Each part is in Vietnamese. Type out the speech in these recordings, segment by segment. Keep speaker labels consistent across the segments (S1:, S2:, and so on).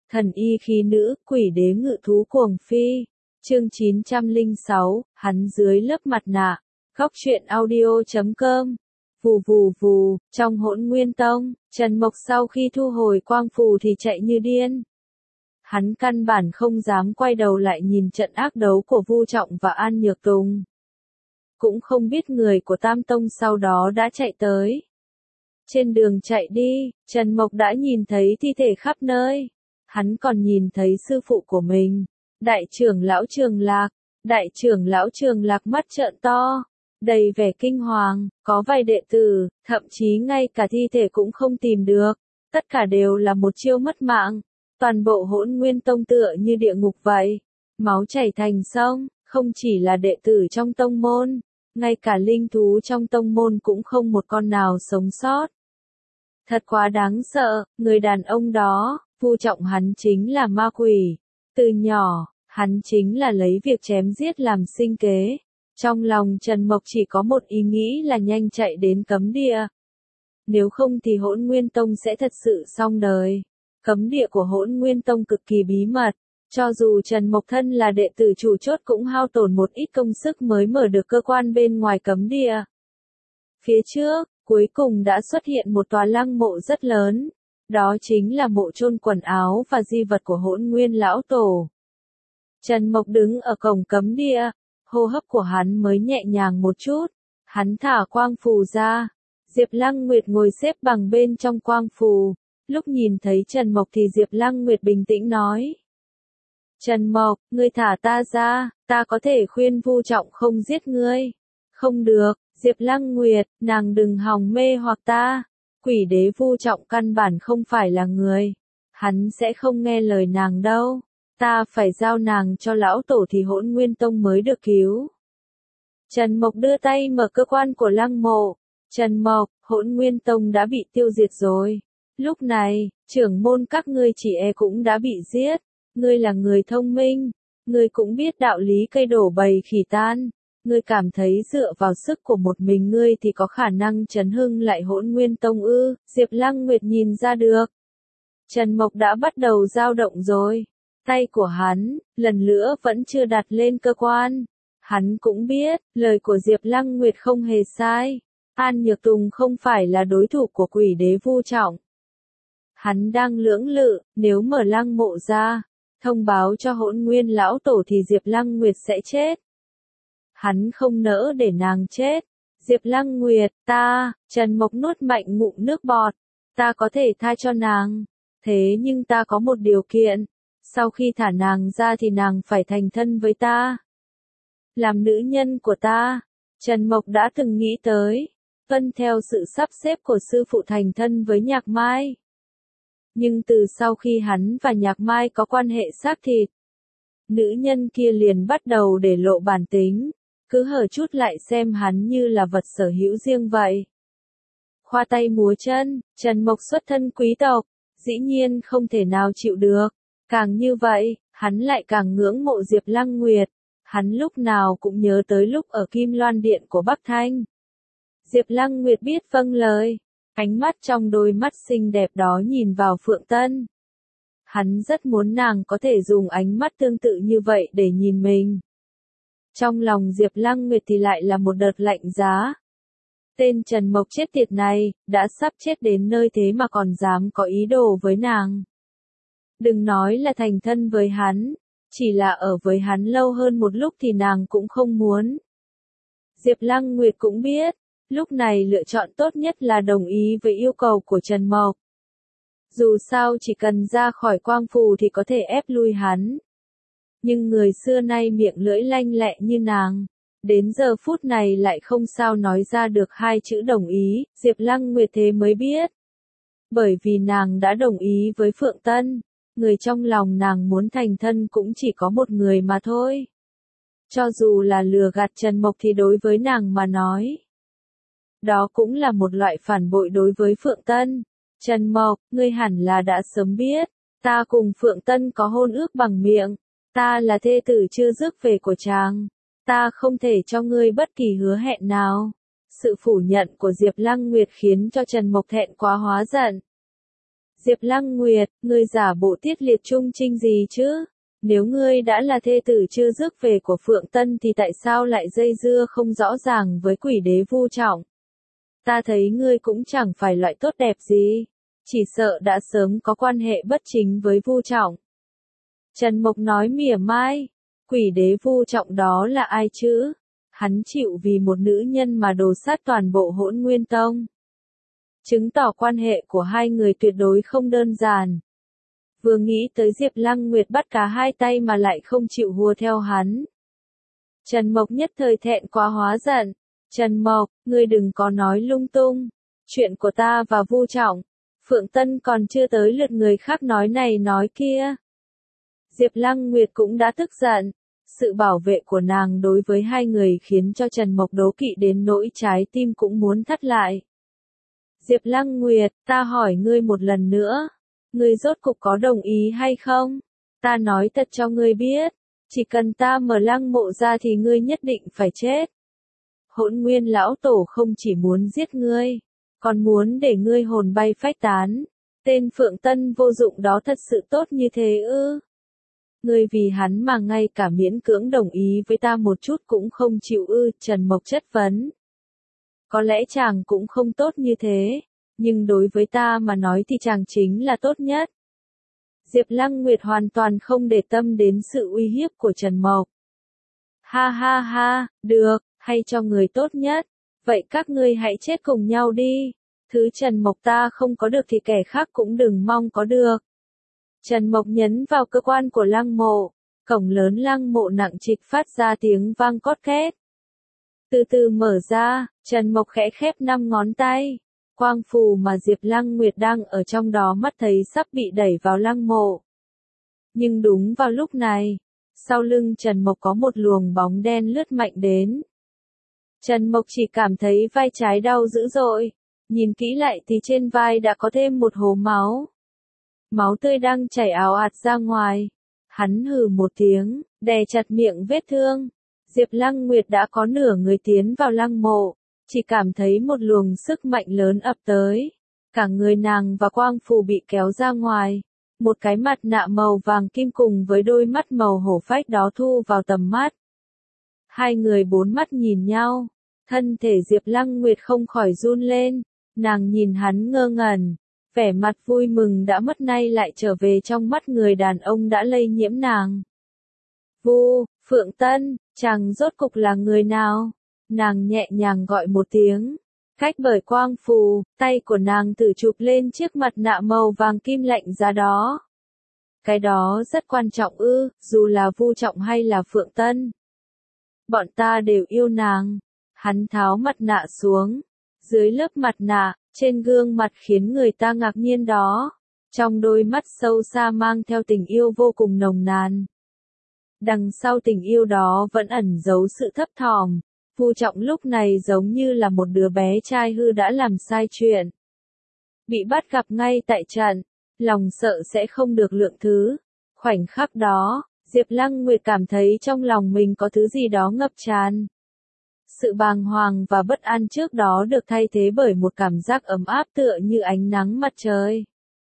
S1: Thần y khí nữ, quỷ đế ngự thú cuồng phi. Chương 906, hắn dưới lớp mặt nạ. Góc truyện audio.com. Vù vù vù, trong Hỗn Nguyên Tông, Trần Mộc sau khi thu hồi quang phù thì chạy như điên. Hắn căn bản không dám quay đầu lại nhìn trận ác đấu của Vu Trọng và An Nhược Tùng. Cũng không biết người của Tam Tông sau đó đã chạy tới. Trên đường chạy đi, Trần Mộc đã nhìn thấy thi thể khắp nơi. Hắn còn nhìn thấy sư phụ của mình, Đại trưởng lão Trường Lạc. Đại trưởng lão Trường Lạc mắt trợn to, đầy vẻ kinh hoàng, có vài đệ tử, thậm chí ngay cả thi thể cũng không tìm được. Tất cả đều là một chiêu mất mạng. Toàn bộ Hỗn Nguyên Tông tựa như địa ngục vậy. Máu chảy thành sông, không chỉ là đệ tử trong tông môn, ngay cả linh thú trong tông môn cũng không một con nào sống sót. Thật quá đáng sợ, người đàn ông đó, Vu Trọng hắn chính là ma quỷ. Từ nhỏ, hắn chính là lấy việc chém giết làm sinh kế. Trong lòng Trần Mộc chỉ có một ý nghĩ là nhanh chạy đến cấm địa. Nếu không thì Hỗn Nguyên Tông sẽ thật sự xong đời. Cấm địa của Hỗn Nguyên Tông cực kỳ bí mật. Cho dù Trần Mộc thân là đệ tử chủ chốt cũng hao tổn một ít công sức mới mở được cơ quan bên ngoài cấm địa. Phía trước, cuối cùng đã xuất hiện một tòa lăng mộ rất lớn. Đó chính là mộ chôn quần áo và di vật của Hỗn Nguyên Lão Tổ. Trần Mộc đứng ở cổng cấm địa, hô hấp của hắn mới nhẹ nhàng một chút. Hắn thả quang phù ra. Diệp Lăng Nguyệt ngồi xếp bằng bên trong quang phù. Lúc nhìn thấy Trần Mộc thì Diệp Lăng Nguyệt bình tĩnh nói. Trần Mộc, ngươi thả ta ra, ta có thể khuyên Vu Trọng không giết ngươi. Không được, Diệp Lăng Nguyệt, nàng đừng hòng mê hoặc ta. Quỷ đế Vu Trọng căn bản không phải là người. Hắn sẽ không nghe lời nàng đâu. Ta phải giao nàng cho lão tổ thì Hỗn Nguyên Tông mới được cứu. Trần Mộc đưa tay mở cơ quan của lăng mộ. Trần Mộc, Hỗn Nguyên Tông đã bị tiêu diệt rồi. Lúc này, trưởng môn các ngươi chỉ e cũng đã bị giết. Ngươi là người thông minh. Ngươi cũng biết đạo lý cây đổ bầy khỉ tan. Ngươi cảm thấy dựa vào sức của một mình ngươi thì có khả năng chấn hưng lại Hỗn Nguyên Tông ư? Diệp Lăng Nguyệt nhìn ra được. Trần Mộc đã bắt đầu dao động rồi. Tay của hắn, lần nữa vẫn chưa đặt lên cơ quan. Hắn cũng biết, lời của Diệp Lăng Nguyệt không hề sai. An Nhược Tùng không phải là đối thủ của quỷ đế Vu Trọng. Hắn đang lưỡng lự, nếu mở lăng mộ ra, thông báo cho Hỗn Nguyên Lão Tổ thì Diệp Lăng Nguyệt sẽ chết. Hắn không nỡ để nàng chết. Diệp Lăng Nguyệt, Trần Mộc nuốt mạnh ngụm nước bọt. Ta có thể tha cho nàng. Thế nhưng ta có một điều kiện. Sau khi thả nàng ra thì nàng phải thành thân với ta. Làm nữ nhân của ta. Trần Mộc đã từng nghĩ tới. Tuân theo sự sắp xếp của sư phụ thành thân với Nhạc Mai. Nhưng từ sau khi hắn và Nhạc Mai có quan hệ xác thịt, nữ nhân kia liền bắt đầu để lộ bản tính. Cứ hở chút lại xem hắn như là vật sở hữu riêng vậy. Khoa tay múa chân, Trần Mộc xuất thân quý tộc, dĩ nhiên không thể nào chịu được. Càng như vậy, hắn lại càng ngưỡng mộ Diệp Lăng Nguyệt. Hắn lúc nào cũng nhớ tới lúc ở Kim Loan Điện của Bắc Thanh. Diệp Lăng Nguyệt biết vâng lời. Ánh mắt trong đôi mắt xinh đẹp đó nhìn vào Phượng Tân. Hắn rất muốn nàng có thể dùng ánh mắt tương tự như vậy để nhìn mình. Trong lòng Diệp Lăng Nguyệt thì lại là một đợt lạnh giá. Tên Trần Mộc chết tiệt này, đã sắp chết đến nơi thế mà còn dám có ý đồ với nàng. Đừng nói là thành thân với hắn, chỉ là ở với hắn lâu hơn một lúc thì nàng cũng không muốn. Diệp Lăng Nguyệt cũng biết, lúc này lựa chọn tốt nhất là đồng ý với yêu cầu của Trần Mộc. Dù sao chỉ cần ra khỏi quang phù thì có thể ép lui hắn. Nhưng người xưa nay miệng lưỡi lanh lẹ như nàng, đến giờ phút này lại không sao nói ra được hai chữ đồng ý, Diệp Lăng Nguyệt thế mới biết. Bởi vì nàng đã đồng ý với Phượng Tân, người trong lòng nàng muốn thành thân cũng chỉ có một người mà thôi. Cho dù là lừa gạt Trần Mộc thì đối với nàng mà nói, đó cũng là một loại phản bội đối với Phượng Tân. Trần Mộc, ngươi hẳn là đã sớm biết, ta cùng Phượng Tân có hôn ước bằng miệng. Ta là thê tử chưa rước về của chàng. Ta không thể cho ngươi bất kỳ hứa hẹn nào. Sự phủ nhận của Diệp Lăng Nguyệt khiến cho Trần Mộc thẹn quá hóa giận. Diệp Lăng Nguyệt, ngươi giả bộ tiết liệt trung trinh gì chứ? Nếu ngươi đã là thê tử chưa rước về của Phượng Tân thì tại sao lại dây dưa không rõ ràng với quỷ đế Vu Trọng? Ta thấy ngươi cũng chẳng phải loại tốt đẹp gì, chỉ sợ đã sớm có quan hệ bất chính với Vu Trọng. Trần Mộc nói mỉa mai, quỷ đế Vu Trọng đó là ai chứ? Hắn chịu vì một nữ nhân mà đổ sát toàn bộ Hỗn Nguyên Tông. Chứng tỏ quan hệ của hai người tuyệt đối không đơn giản. Vừa nghĩ tới Diệp Lăng Nguyệt bắt cá hai tay mà lại không chịu hùa theo hắn. Trần Mộc nhất thời thẹn quá hóa giận. Trần Mộc, ngươi đừng có nói lung tung. Chuyện của ta và Vu Trọng, Phượng Tân còn chưa tới lượt người khác nói này nói kia. Diệp Lăng Nguyệt cũng đã tức giận. Sự bảo vệ của nàng đối với hai người khiến cho Trần Mộc đố kỵ đến nỗi trái tim cũng muốn thắt lại. Diệp Lăng Nguyệt, ta hỏi ngươi một lần nữa. Ngươi rốt cục có đồng ý hay không? Ta nói thật cho ngươi biết. Chỉ cần ta mở Lăng Mộ ra thì ngươi nhất định phải chết. Hỗn Nguyên lão tổ không chỉ muốn giết ngươi, còn muốn để ngươi hồn bay phách tán. Tên Phượng Tân vô dụng đó thật sự tốt như thế ư? Ngươi vì hắn mà ngay cả miễn cưỡng đồng ý với ta một chút cũng không chịu ư? Trần Mộc chất vấn. Có lẽ chàng cũng không tốt như thế, nhưng đối với ta mà nói thì chàng chính là tốt nhất. Diệp Lăng Nguyệt hoàn toàn không để tâm đến sự uy hiếp của Trần Mộc. Ha ha ha, được, hay cho người tốt nhất. Vậy các ngươi hãy chết cùng nhau đi. Thứ Trần Mộc ta không có được thì kẻ khác cũng đừng mong có được. Trần Mộc nhấn vào cơ quan của Lăng Mộ. Cổng lớn Lăng Mộ nặng trịch phát ra tiếng vang cót két. Từ từ mở ra, Trần Mộc khẽ khép 5 ngón tay. Quang phù mà Diệp Lăng Nguyệt đang ở trong đó mắt thấy sắp bị đẩy vào Lăng Mộ. Nhưng đúng vào lúc này, sau lưng Trần Mộc có một luồng bóng đen lướt mạnh đến. Trần Mộc chỉ cảm thấy vai trái đau dữ dội. Nhìn kỹ lại thì trên vai đã có thêm một hố máu. Máu tươi đang chảy ào ạt ra ngoài. Hắn hừ một tiếng, đè chặt miệng vết thương. Diệp Lăng Nguyệt đã có nửa người tiến vào Lăng Mộ, chỉ cảm thấy một luồng sức mạnh lớn ập tới. Cả người nàng và quang phù bị kéo ra ngoài. Một cái mặt nạ màu vàng kim cùng với đôi mắt màu hổ phách đó thu vào tầm mắt. Hai người bốn mắt nhìn nhau. Thân thể Diệp Lăng Nguyệt không khỏi run lên. Nàng nhìn hắn ngơ ngẩn. Vẻ mặt vui mừng đã mất nay lại trở về trong mắt người đàn ông đã lây nhiễm nàng. Vu, Phượng Tân, chàng rốt cục là người nào? Nàng nhẹ nhàng gọi một tiếng. Cách bởi quang phù, tay của nàng tự chụp lên chiếc mặt nạ màu vàng kim lạnh giá đó. Cái đó rất quan trọng ư, dù là Vu Trọng hay là Phượng Tân. Bọn ta đều yêu nàng. Hắn tháo mặt nạ xuống. Dưới lớp mặt nạ, trên gương mặt khiến người ta ngạc nhiên đó. Trong đôi mắt sâu xa mang theo tình yêu vô cùng nồng nàn. Đằng sau tình yêu đó vẫn ẩn giấu sự thấp thỏm. Vu Trọng lúc này giống như là một đứa bé trai hư đã làm sai chuyện. Bị bắt gặp ngay tại trận, lòng sợ sẽ không được lượng thứ. Khoảnh khắc đó, Diệp Lăng Nguyệt cảm thấy trong lòng mình có thứ gì đó ngập tràn. Sự bàng hoàng và bất an trước đó được thay thế bởi một cảm giác ấm áp tựa như ánh nắng mặt trời.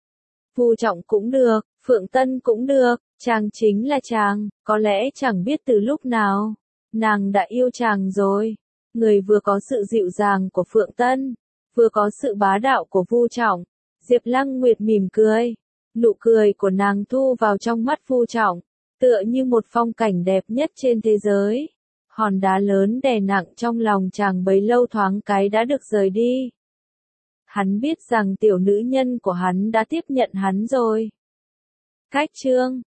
S1: Vu Trọng cũng được, Phượng Tân cũng được, chàng chính là chàng, có lẽ chẳng biết từ lúc nào. Nàng đã yêu chàng rồi. Người vừa có sự dịu dàng của Phượng Tân, vừa có sự bá đạo của Vu Trọng. Diệp Lăng Nguyệt mỉm cười. Nụ cười của nàng thu vào trong mắt Vu Trọng, tựa như một phong cảnh đẹp nhất trên thế giới. Hòn đá lớn đè nặng trong lòng chàng bấy lâu thoáng cái đã được rời đi. Hắn biết rằng tiểu nữ nhân của hắn đã tiếp nhận hắn rồi. Cách chương